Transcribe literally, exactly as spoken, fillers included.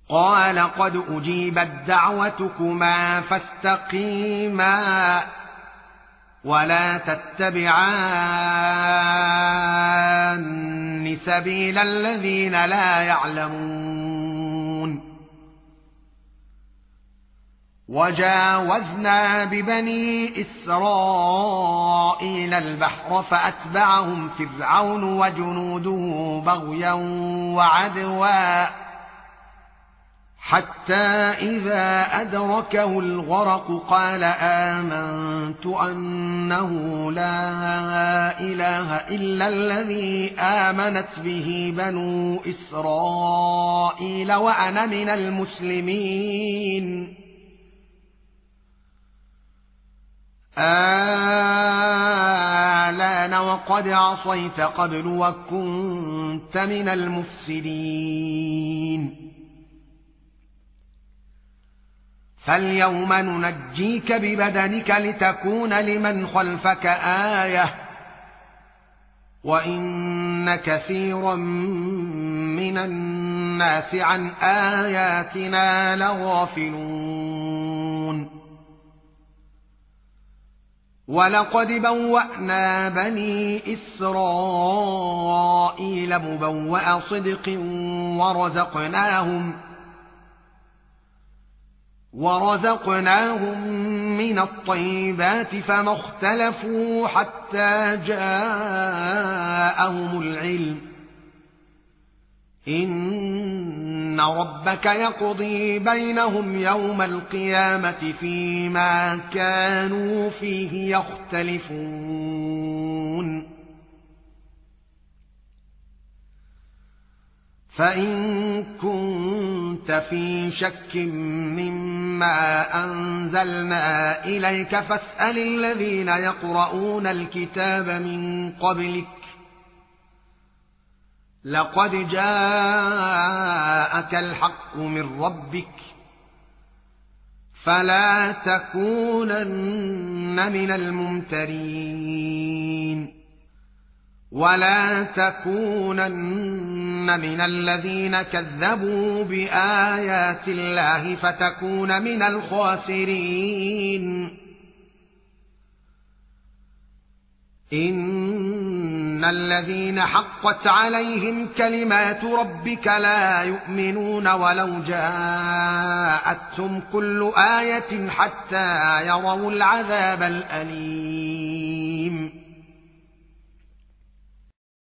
قال قد أجيبت دعوتكما فاستقيما ولا تتبعان سبيل الذين لا يعلمون وجاوزنا ببني إسرائيل البحر فأتبعهم فرعون وجنوده بغيا وعدوا حتى إذا أدركه الغرق قال آمنت أنه لا إله إلا الذي آمنت به بنو إسرائيل وأنا من المسلمين آلآن وقد عصيت قبل وكنت من المفسدين فاليوم ننجيك ببدنك لتكون لمن خلفك آية وإن كثيرا من الناس عن آياتنا لغافلون ولقد بوأنا بني إسرائيل مبوأ صدق ورزقناهم ورزقناهم من الطيبات فما اختلفوا حتى جاءهم العلم إن ربك يقضي بينهم يوم القيامة فيما كانوا فيه يختلفون فإن كنت في شك مما أنزلنا إليك فاسأل الذين يقرؤون الكتاب من قبلك لقد جاءك الحق من ربك فلا تكونن من الممترين ولا تكونن من الذين كذبوا بآيات الله فتكون من الخاسرين إن الذين حقت عليهم كلمات ربك لا يؤمنون ولو جاءتهم كل آية حتى يروا العذاب الأليم